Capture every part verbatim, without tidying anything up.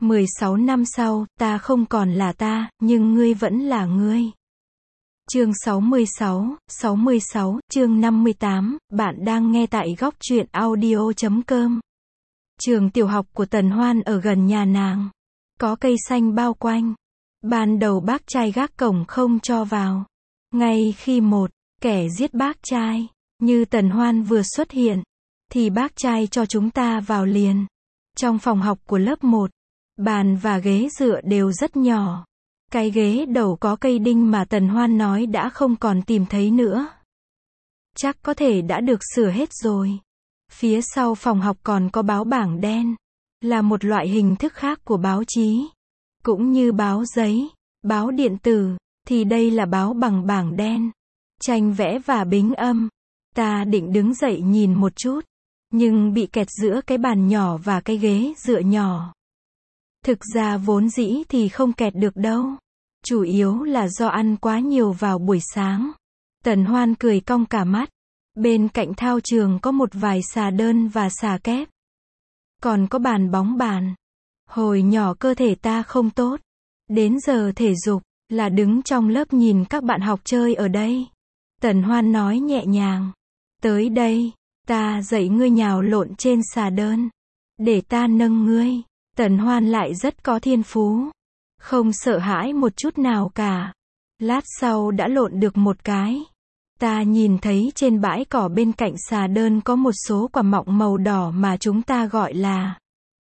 mười sáu năm sau, ta không còn là ta, nhưng ngươi vẫn là ngươi. Chương sáu mươi sáu, sáu mươi sáu, chương năm mươi tám, bạn đang nghe tại góc truyện audio chấm com. Trường tiểu học của Tần Hoan ở gần nhà nàng. Có cây xanh bao quanh. Ban đầu bác trai gác cổng không cho vào. Ngay khi một kẻ giết bác trai, như Tần Hoan vừa xuất hiện, thì bác trai cho chúng ta vào liền. Trong phòng học của lớp một, bàn và ghế dựa đều rất nhỏ. Cái ghế đầu có cây đinh mà Tần Hoan nói đã không còn tìm thấy nữa. Chắc có thể đã được sửa hết rồi. Phía sau phòng học còn có báo bảng đen, là một loại hình thức khác của báo chí. Cũng như báo giấy, báo điện tử, thì đây là báo bằng bảng đen, tranh vẽ và bính âm. Ta định đứng dậy nhìn một chút, nhưng bị kẹt giữa cái bàn nhỏ và cái ghế dựa nhỏ. Thực ra vốn dĩ thì không kẹt được đâu. Chủ yếu là do ăn quá nhiều vào buổi sáng. Tần Hoan cười cong cả mắt. Bên cạnh thao trường có một vài xà đơn và xà kép. Còn có bàn bóng bàn. Hồi nhỏ cơ thể ta không tốt. Đến giờ thể dục, là đứng trong lớp nhìn các bạn học chơi ở đây. Tần Hoan nói nhẹ nhàng. Tới đây, ta dạy ngươi nhào lộn trên xà đơn. Để ta nâng ngươi. Tần Hoan lại rất có thiên phú. Không sợ hãi một chút nào cả. Lát sau đã lộn được một cái. Ta nhìn thấy trên bãi cỏ bên cạnh xà đơn có một số quả mọng màu đỏ mà chúng ta gọi là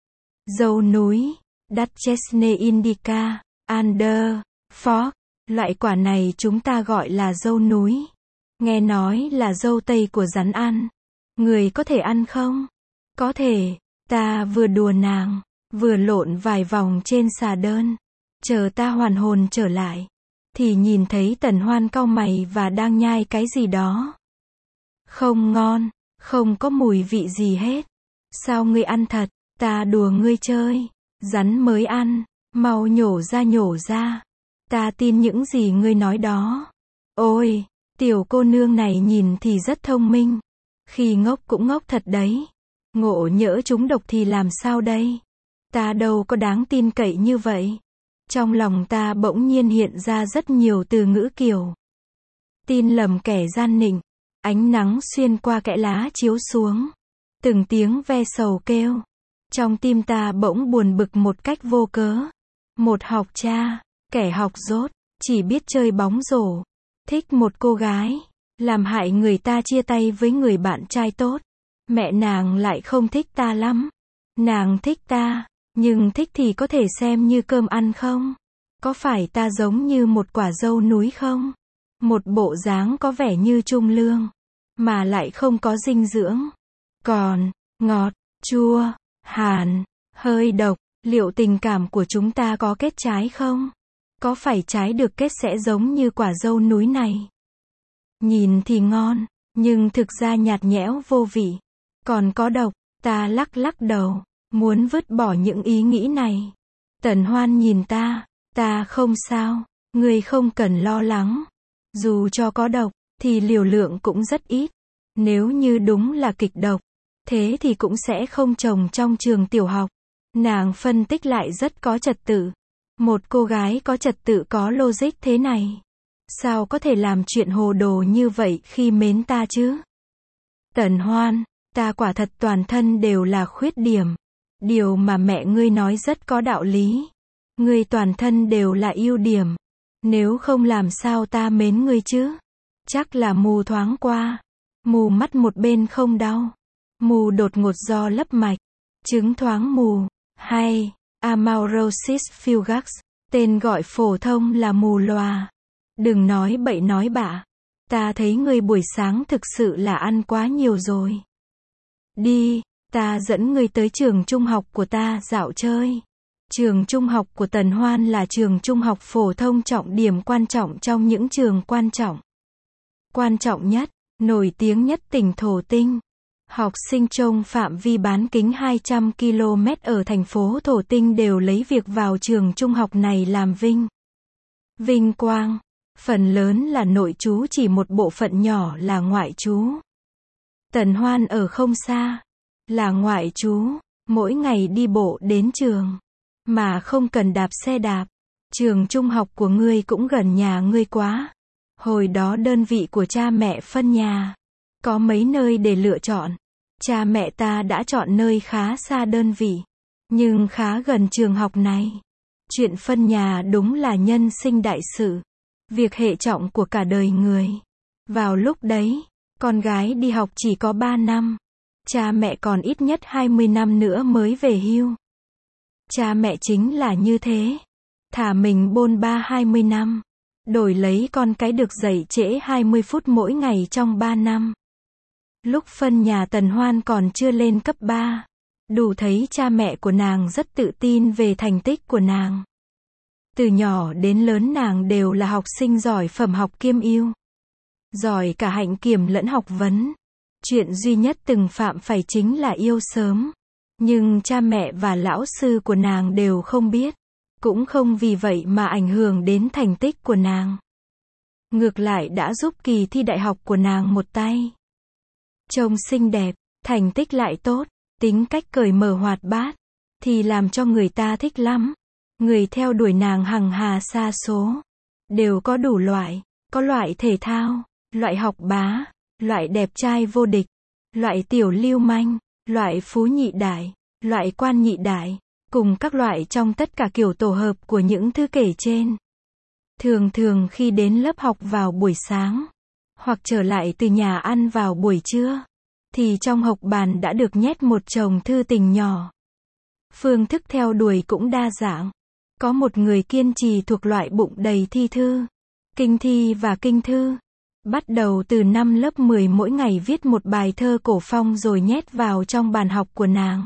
dâu núi, Duchesne indica, Ander, Fork. Loại quả này chúng ta gọi là dâu núi. Nghe nói là dâu tây của rắn ăn. Người có thể ăn không? Có thể. Ta vừa đùa nàng, vừa lộn vài vòng trên xà đơn. Chờ ta hoàn hồn trở lại, thì nhìn thấy Tần Hoan cau mày và đang nhai cái gì đó. Không ngon, không có mùi vị gì hết. Sao ngươi ăn thật? Ta đùa ngươi chơi. Rắn mới ăn, mau nhổ ra nhổ ra. Ta tin những gì ngươi nói đó. Ôi, tiểu cô nương này nhìn thì rất thông minh. Khi ngốc cũng ngốc thật đấy. Ngộ nhỡ chúng độc thì làm sao đây? Ta đâu có đáng tin cậy như vậy. Trong lòng ta bỗng nhiên hiện ra rất nhiều từ ngữ kiểu tin lầm kẻ gian nịnh. Ánh nắng xuyên qua kẽ lá chiếu xuống. Từng tiếng ve sầu kêu. Trong tim ta bỗng buồn bực một cách vô cớ. Một học cha, kẻ học dốt, chỉ biết chơi bóng rổ. Thích một cô gái, làm hại người ta chia tay với người bạn trai tốt. Mẹ nàng lại không thích ta lắm. Nàng thích ta, nhưng thích thì có thể xem như cơm ăn không? Có phải ta giống như một quả dâu núi không? Một bộ dáng có vẻ như trung lương, mà lại không có dinh dưỡng. Còn, ngọt, chua, hàn, hơi độc, liệu tình cảm của chúng ta có kết trái không? Có phải trái được kết sẽ giống như quả dâu núi này? Nhìn thì ngon, nhưng thực ra nhạt nhẽo vô vị. Còn có độc, ta lắc lắc đầu. Muốn vứt bỏ những ý nghĩ này. Tần Hoan nhìn ta. Ta không sao. Ngươi không cần lo lắng. Dù cho có độc, thì liều lượng cũng rất ít. Nếu như đúng là kịch độc, thế thì cũng sẽ không trồng trong trường tiểu học. Nàng phân tích lại rất có trật tự. Một cô gái có trật tự có logic thế này. Sao có thể làm chuyện hồ đồ như vậy khi mến ta chứ? Tần Hoan, ta quả thật toàn thân đều là khuyết điểm. Điều mà mẹ ngươi nói rất có đạo lý. Ngươi toàn thân đều là ưu điểm. Nếu không làm sao ta mến ngươi chứ? Chắc là mù thoáng qua. Mù mắt một bên không đau. Mù đột ngột do lấp mạch. Chứng thoáng mù. Hay, amaurosis fugax. Tên gọi phổ thông là mù lòa. Đừng nói bậy nói bạ. Ta thấy ngươi buổi sáng thực sự là ăn quá nhiều rồi. Đi. Ta dẫn ngươi tới trường trung học của ta dạo chơi. Trường trung học của Tần Hoan là trường trung học phổ thông trọng điểm quan trọng trong những trường quan trọng. Quan trọng nhất, nổi tiếng nhất tỉnh Thổ Tinh. Học sinh trong phạm vi bán kính hai trăm ki lô mét ở thành phố Thổ Tinh đều lấy việc vào trường trung học này làm vinh. Vinh quang. Phần lớn là nội trú, chỉ một bộ phận nhỏ là ngoại trú. Tần Hoan ở không xa. Là ngoại trú, mỗi ngày đi bộ đến trường. mà không cần đạp xe đạp. Trường trung học của ngươi cũng gần nhà ngươi quá. Hồi đó đơn vị của cha mẹ phân nhà. Có mấy nơi để lựa chọn. Cha mẹ ta đã chọn nơi khá xa đơn vị. Nhưng khá gần trường học này. Chuyện phân nhà đúng là nhân sinh đại sự. Việc hệ trọng của cả đời người. Vào lúc đấy, con gái đi học chỉ có ba năm. Cha mẹ còn ít nhất hai mươi năm nữa mới về hưu. Cha mẹ chính là như thế. Thả mình bôn ba hai mươi năm. Đổi lấy con cái được dạy trễ hai mươi phút mỗi ngày trong ba năm. Lúc phân nhà Tần Hoan còn chưa lên cấp ba. Đủ thấy cha mẹ của nàng rất tự tin về thành tích của nàng. Từ nhỏ đến lớn nàng đều là học sinh giỏi phẩm học kiêm ưu. Giỏi cả hạnh kiểm lẫn học vấn. Chuyện duy nhất từng phạm phải chính là yêu sớm. Nhưng cha mẹ và lão sư của nàng đều không biết. Cũng không vì vậy mà ảnh hưởng đến thành tích của nàng. Ngược lại đã giúp kỳ thi đại học của nàng một tay. Trông xinh đẹp, thành tích lại tốt, tính cách cởi mở hoạt bát, thì làm cho người ta thích lắm. Người theo đuổi nàng hằng hà sa số. Đều có đủ loại, có loại thể thao, loại học bá, loại đẹp trai vô địch, loại tiểu lưu manh, loại phú nhị đại, loại quan nhị đại, cùng các loại trong tất cả kiểu tổ hợp của những thứ kể trên. Thường thường khi đến lớp học vào buổi sáng, hoặc trở lại từ nhà ăn vào buổi trưa, thì trong hộc bàn đã được nhét một chồng thư tình nhỏ. Phương thức theo đuổi cũng đa dạng. Có một người kiên trì thuộc loại bụng đầy thi thư, kinh thi và kinh thư. Bắt đầu từ năm lớp mười mỗi ngày viết một bài thơ cổ phong rồi nhét vào trong bàn học của nàng.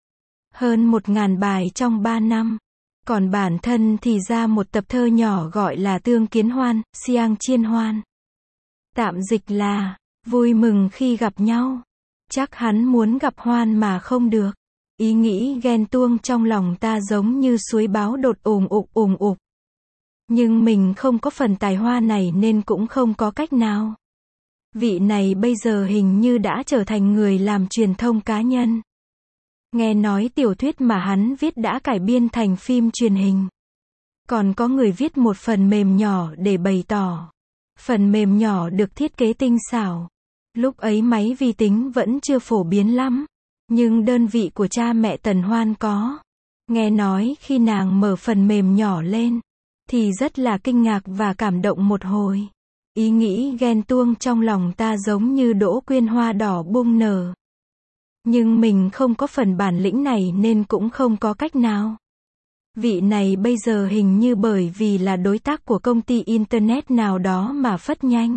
Hơn một ngàn bài trong ba năm. Còn bản thân thì ra một tập thơ nhỏ gọi là Tương Kiến Hoan, Siang Chiên Hoan. Tạm dịch là, vui mừng khi gặp nhau. Chắc hắn muốn gặp Hoan mà không được. Ý nghĩ ghen tuông trong lòng ta giống như suối báo đột ùm ục ùm ục. Nhưng mình không có phần tài hoa này nên cũng không có cách nào. Vị này bây giờ hình như đã trở thành người làm truyền thông cá nhân. Nghe nói tiểu thuyết mà hắn viết đã cải biên thành phim truyền hình. Còn có người viết một phần mềm nhỏ để bày tỏ. Phần mềm nhỏ được thiết kế tinh xảo. Lúc ấy máy vi tính vẫn chưa phổ biến lắm. Nhưng đơn vị của cha mẹ Tần Hoan có. Nghe nói khi nàng mở phần mềm nhỏ lên, thì rất là kinh ngạc và cảm động một hồi. Ý nghĩ ghen tuông trong lòng ta giống như đỗ quyên hoa đỏ bung nở. Nhưng mình không có phần bản lĩnh này nên cũng không có cách nào. Vị này bây giờ hình như bởi vì là đối tác của công ty Internet nào đó mà phất nhanh.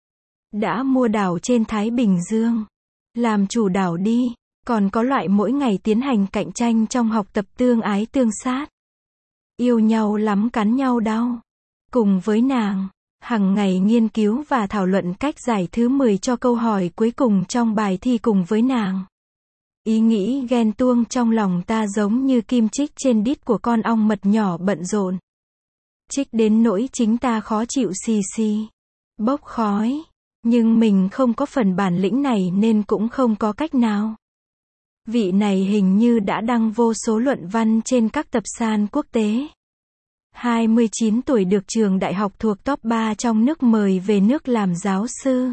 Đã mua đảo trên Thái Bình Dương. Làm chủ đảo đi. Còn có loại mỗi ngày tiến hành cạnh tranh trong học tập tương ái tương sát. Yêu nhau lắm cắn nhau đau. Cùng với nàng, hằng ngày nghiên cứu và thảo luận cách giải thứ mười cho câu hỏi cuối cùng trong bài thi cùng với nàng. Ý nghĩ ghen tuông trong lòng ta giống như kim chích trên đít của con ong mật nhỏ bận rộn. Chích đến nỗi chính ta khó chịu xì xì. Bốc khói. Nhưng mình không có phần bản lĩnh này nên cũng không có cách nào. Vị này hình như đã đăng vô số luận văn trên các tập san quốc tế. hai mươi chín tuổi được trường đại học thuộc top ba trong nước mời về nước làm giáo sư.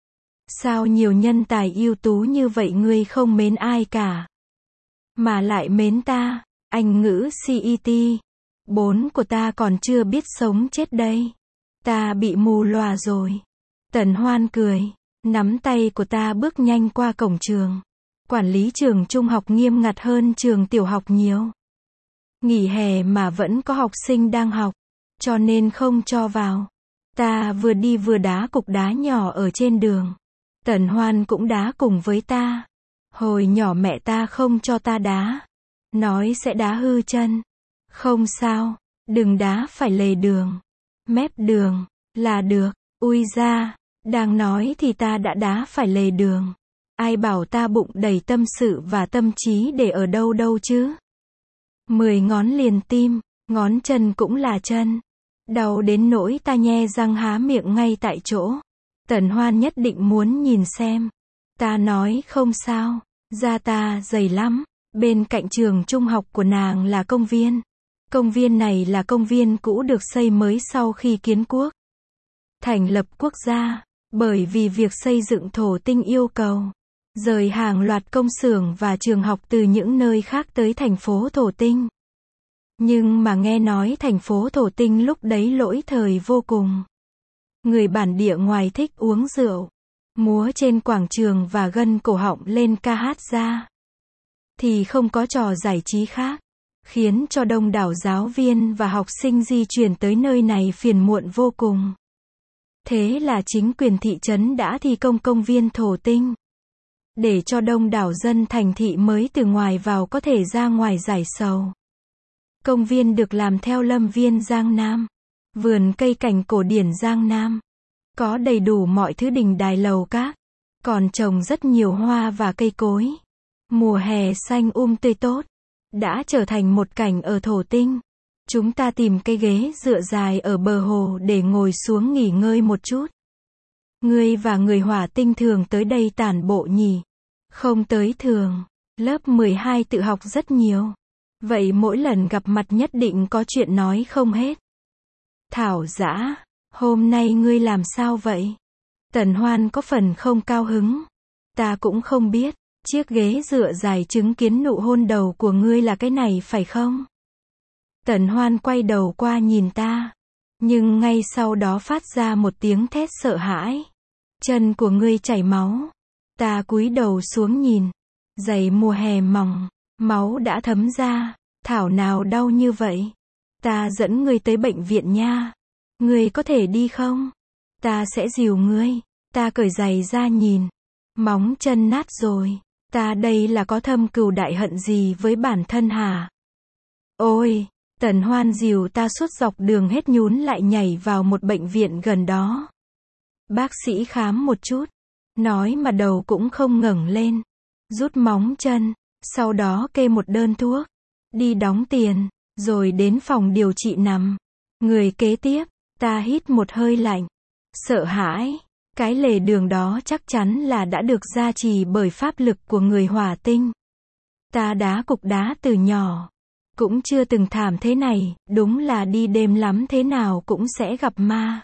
Sao nhiều nhân tài ưu tú như vậy ngươi không mến ai cả? Mà lại mến ta, Anh ngữ xê e tê. Bốn của ta còn chưa biết sống chết đây. Ta bị mù lòa rồi. Tần Hoan cười, nắm tay của ta bước nhanh qua cổng trường. Quản lý trường trung học nghiêm ngặt hơn trường tiểu học nhiều. Nghỉ hè mà vẫn có học sinh đang học, cho nên không cho vào. Ta vừa đi vừa đá cục đá nhỏ ở trên đường. Tần Hoan cũng đá cùng với ta. Hồi nhỏ mẹ ta không cho ta đá. Nói sẽ đá hư chân. Không sao, đừng đá phải lề đường. Mép đường, là được. Ui da, đang nói thì ta đã đá phải lề đường. Ai bảo ta bụng đầy tâm sự và tâm trí để ở đâu đâu chứ. Mười ngón liền tim, ngón chân cũng là chân. Đau đến nỗi ta nhe răng há miệng ngay tại chỗ. Tần Hoan nhất định muốn nhìn xem. Ta nói không sao, da ta dày lắm. Bên cạnh trường trung học của nàng là công viên. Công viên này là công viên cũ được xây mới sau khi kiến quốc. Thành lập quốc gia, bởi vì việc xây dựng thổ tinh yêu cầu rời hàng loạt công xưởng và trường học từ những nơi khác tới thành phố thổ tinh. Nhưng mà nghe nói thành phố thổ tinh lúc đấy lỗi thời vô cùng. Người bản địa ngoài thích uống rượu, múa trên quảng trường và gân cổ họng lên ca hát ra, thì không có trò giải trí khác, khiến cho đông đảo giáo viên và học sinh di chuyển tới nơi này phiền muộn vô cùng. Thế là chính quyền thị trấn đã thi công công viên thổ tinh, để cho đông đảo dân thành thị mới từ ngoài vào có thể ra ngoài giải sầu. Công viên được làm theo lâm viên Giang Nam, vườn cây cảnh cổ điển Giang Nam, có đầy đủ mọi thứ đình đài lầu các, còn trồng rất nhiều hoa và cây cối. Mùa hè xanh um tươi tốt, đã trở thành một cảnh ở thổ tinh. Chúng ta tìm cây ghế dựa dài ở bờ hồ để ngồi xuống nghỉ ngơi một chút. Ngươi và người hỏa tinh thường tới đây tản bộ nhỉ? Không tới thường. Lớp mười hai tự học rất nhiều. Vậy mỗi lần gặp mặt nhất định có chuyện nói không hết. Thảo Dã, hôm nay ngươi làm sao vậy? Tần Hoan có phần không cao hứng. Ta cũng không biết, chiếc ghế dựa dài chứng kiến nụ hôn đầu của ngươi là cái này phải không? Tần Hoan quay đầu qua nhìn ta, nhưng ngay sau đó phát ra một tiếng thét sợ hãi. Chân của ngươi chảy máu. Ta cúi đầu xuống nhìn, giày mùa hè mỏng, máu đã thấm ra. Thảo nào đau như vậy? Ta dẫn ngươi tới bệnh viện nha. Ngươi có thể đi không? Ta sẽ dìu ngươi. Ta cởi giày ra nhìn, móng chân nát rồi. Ta đây là có thâm cừu đại hận gì với bản thân hả? Ôi! Tần Hoan dìu ta suốt dọc đường hết nhún lại nhảy vào một bệnh viện gần đó. Bác sĩ khám một chút, nói mà đầu cũng không ngẩng lên. Rút móng chân, sau đó kê một đơn thuốc, đi đóng tiền, rồi đến phòng điều trị nằm. Người kế tiếp, ta hít một hơi lạnh, sợ hãi. Cái lề đường đó chắc chắn là đã được gia trì bởi pháp lực của người hỏa tinh. Ta đá cục đá từ nhỏ, cũng chưa từng thảm thế này, đúng là đi đêm lắm thế nào cũng sẽ gặp ma.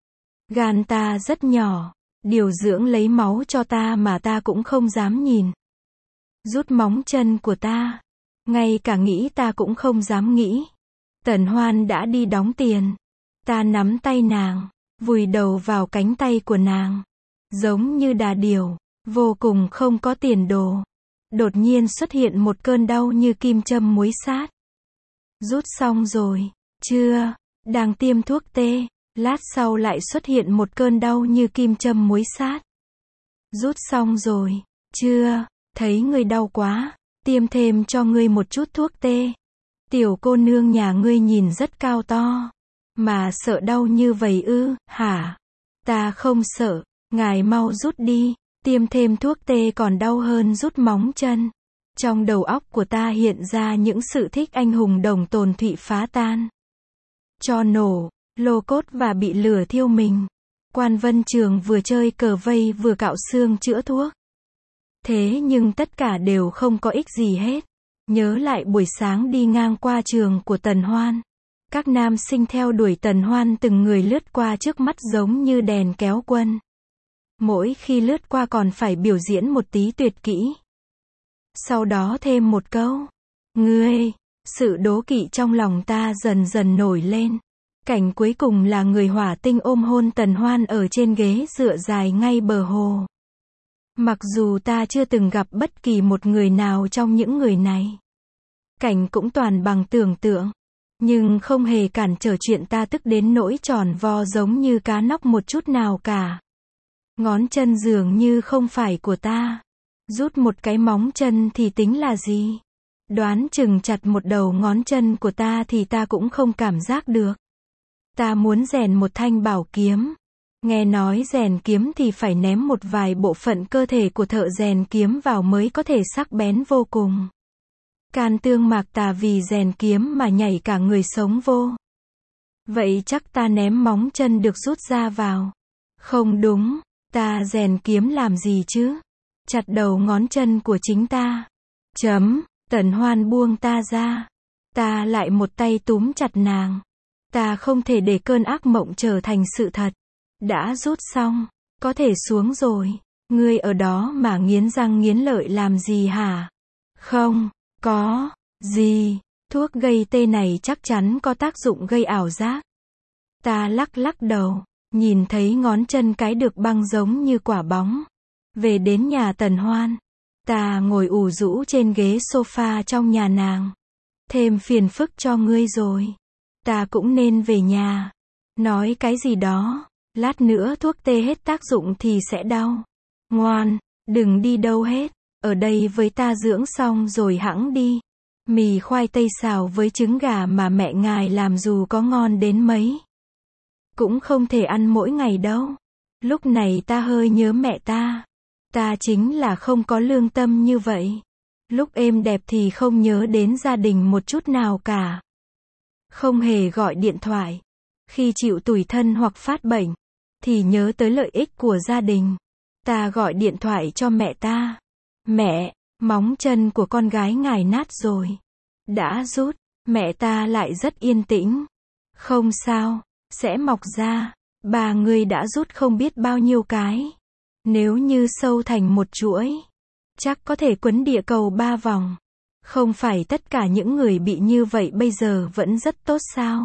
Gan ta rất nhỏ, điều dưỡng lấy máu cho ta mà ta cũng không dám nhìn. Rút móng chân của ta, ngay cả nghĩ ta cũng không dám nghĩ. Tần Hoan đã đi đóng tiền. Ta nắm tay nàng, vùi đầu vào cánh tay của nàng, giống như đà điểu, vô cùng không có tiền đồ. Đột nhiên xuất hiện một cơn đau như kim châm muối sát. Rút xong rồi, chưa, đang tiêm thuốc tê, lát sau lại xuất hiện một cơn đau như kim châm muối sát. Rút xong rồi, chưa, thấy ngươi đau quá, tiêm thêm cho ngươi một chút thuốc tê. Tiểu cô nương nhà ngươi nhìn rất cao to, mà sợ đau như vậy ư, hả? Ta không sợ, ngài mau rút đi, tiêm thêm thuốc tê còn đau hơn rút móng chân. Trong đầu óc của ta hiện ra những sự thích anh hùng đồng tồn thụy phá tan, cho nổ, lô cốt và bị lửa thiêu mình. Quan Vân Trường vừa chơi cờ vây vừa cạo xương chữa thuốc. Thế nhưng tất cả đều không có ích gì hết. Nhớ lại buổi sáng đi ngang qua trường của Tần Hoan. Các nam sinh theo đuổi Tần Hoan từng người lướt qua trước mắt giống như đèn kéo quân. Mỗi khi lướt qua còn phải biểu diễn một tí tuyệt kỹ. Sau đó thêm một câu. Ngươi, sự đố kỵ trong lòng ta dần dần nổi lên. Cảnh cuối cùng là người hỏa tinh ôm hôn Tần Hoan ở trên ghế dựa dài ngay bờ hồ. Mặc dù ta chưa từng gặp bất kỳ một người nào trong những người này. Cảnh cũng toàn bằng tưởng tượng. Nhưng không hề cản trở chuyện ta tức đến nỗi tròn vo giống như cá nóc một chút nào cả. Ngón chân dường như không phải của ta. Rút một cái móng chân thì tính là gì? Đoán chừng chặt một đầu ngón chân của ta thì ta cũng không cảm giác được. Ta muốn rèn một thanh bảo kiếm. Nghe nói rèn kiếm thì phải ném một vài bộ phận cơ thể của thợ rèn kiếm vào mới có thể sắc bén vô cùng. Can Tương Mạc Tà vì rèn kiếm mà nhảy cả người sống vô. Vậy chắc ta ném móng chân được rút ra vào. Không đúng, ta rèn kiếm làm gì chứ? Chặt đầu ngón chân của chính ta. Chấm, Tần Hoan buông ta ra. Ta lại một tay túm chặt nàng. Ta không thể để cơn ác mộng trở thành sự thật. Đã rút xong, có thể xuống rồi. Ngươi ở đó mà nghiến răng nghiến lợi làm gì hả? Không, có, gì, thuốc gây tê này chắc chắn có tác dụng gây ảo giác. Ta lắc lắc đầu, nhìn thấy ngón chân cái được băng giống như quả bóng. Về đến nhà Tần Hoan, ta ngồi ủ rũ trên ghế sofa trong nhà nàng. Thêm phiền phức cho ngươi rồi. Ta cũng nên về nhà. Nói cái gì đó, lát nữa thuốc tê hết tác dụng thì sẽ đau. Ngoan, đừng đi đâu hết, ở đây với ta dưỡng xong rồi hẵng đi. Mì khoai tây xào với trứng gà mà mẹ ngài làm dù có ngon đến mấy, cũng không thể ăn mỗi ngày đâu. Lúc này ta hơi nhớ mẹ ta. Ta chính là không có lương tâm như vậy. Lúc êm đẹp thì không nhớ đến gia đình một chút nào cả. Không hề gọi điện thoại. Khi chịu tủi thân hoặc phát bệnh, thì nhớ tới lợi ích của gia đình. Ta gọi điện thoại cho mẹ ta. Mẹ, móng chân của con gái ngài nát rồi. Đã rút. Mẹ ta lại rất yên tĩnh. Không sao, sẽ mọc ra. Bà ngươi đã rút không biết bao nhiêu cái. Nếu như sâu thành một chuỗi, chắc có thể quấn địa cầu ba vòng. Không phải tất cả những người bị như vậy bây giờ vẫn rất tốt sao?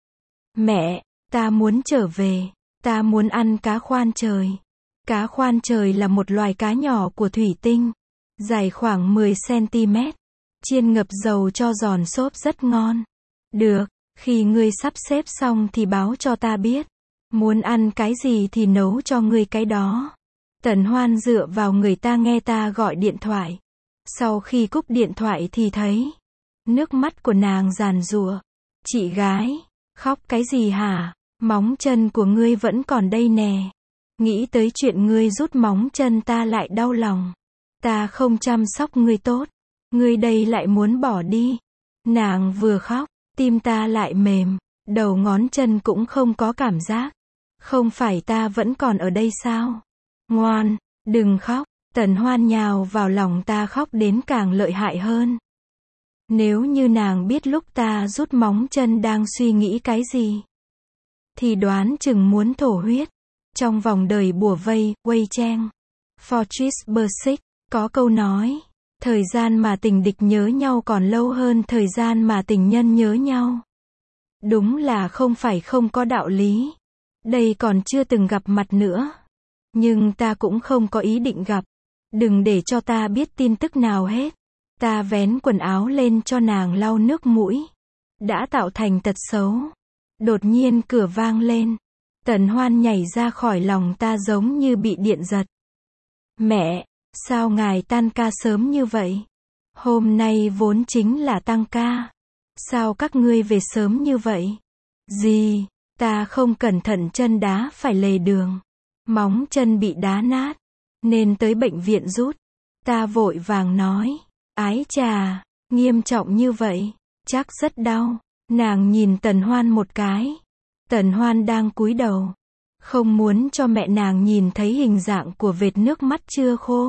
Mẹ, ta muốn trở về. Ta muốn ăn cá khoan trời. Cá khoan trời là một loài cá nhỏ của thủy tinh, dài khoảng mười xăng-ti-mét, chiên ngập dầu cho giòn xốp rất ngon. Được, khi ngươi sắp xếp xong thì báo cho ta biết. Muốn ăn cái gì thì nấu cho ngươi cái đó. Tần Hoan dựa vào người ta nghe ta gọi điện thoại. Sau khi cúp điện thoại thì thấy nước mắt của nàng giàn giụa. Chị gái, khóc cái gì hả? Móng chân của ngươi vẫn còn đây nè. Nghĩ tới chuyện ngươi rút móng chân ta lại đau lòng. Ta không chăm sóc ngươi tốt. Ngươi đây lại muốn bỏ đi. Nàng vừa khóc, tim ta lại mềm. Đầu ngón chân cũng không có cảm giác. Không phải ta vẫn còn ở đây sao? Ngoan, đừng khóc. Tần Hoan nhào vào lòng ta khóc đến càng lợi hại hơn. Nếu như nàng biết lúc ta rút móng chân đang suy nghĩ cái gì, thì đoán chừng muốn thổ huyết. Trong vòng đời bủa vây, Wei Cheng, Fortress Bersic, có câu nói, thời gian mà tình địch nhớ nhau còn lâu hơn thời gian mà tình nhân nhớ nhau. Đúng là không phải không có đạo lý. Đây còn chưa từng gặp mặt nữa. Nhưng ta cũng không có ý định gặp. Đừng để cho ta biết tin tức nào hết. Ta vén quần áo lên cho nàng lau nước mũi. Đã tạo thành tật xấu. Đột nhiên cửa vang lên. Tần Hoan nhảy ra khỏi lòng ta giống như bị điện giật. Mẹ, sao ngài tan ca sớm như vậy? Hôm nay vốn chính là tăng ca. Sao các ngươi về sớm như vậy? Gì? Ta không cẩn thận chân đá phải lề đường. Móng chân bị đá nát. Nên tới bệnh viện rút. Ta vội vàng nói. Ái chà, nghiêm trọng như vậy. Chắc rất đau. Nàng nhìn Tần Hoan một cái. Tần Hoan đang cúi đầu. Không muốn cho mẹ nàng nhìn thấy hình dạng của vệt nước mắt chưa khô.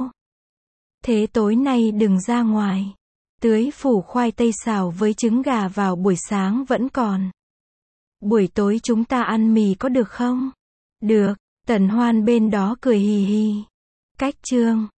Thế tối nay đừng ra ngoài. Tưới phủ khoai tây xào với trứng gà vào buổi sáng vẫn còn. Buổi tối chúng ta ăn mì có được không? Được. Tần Hoan bên đó cười hì hì. Cách chương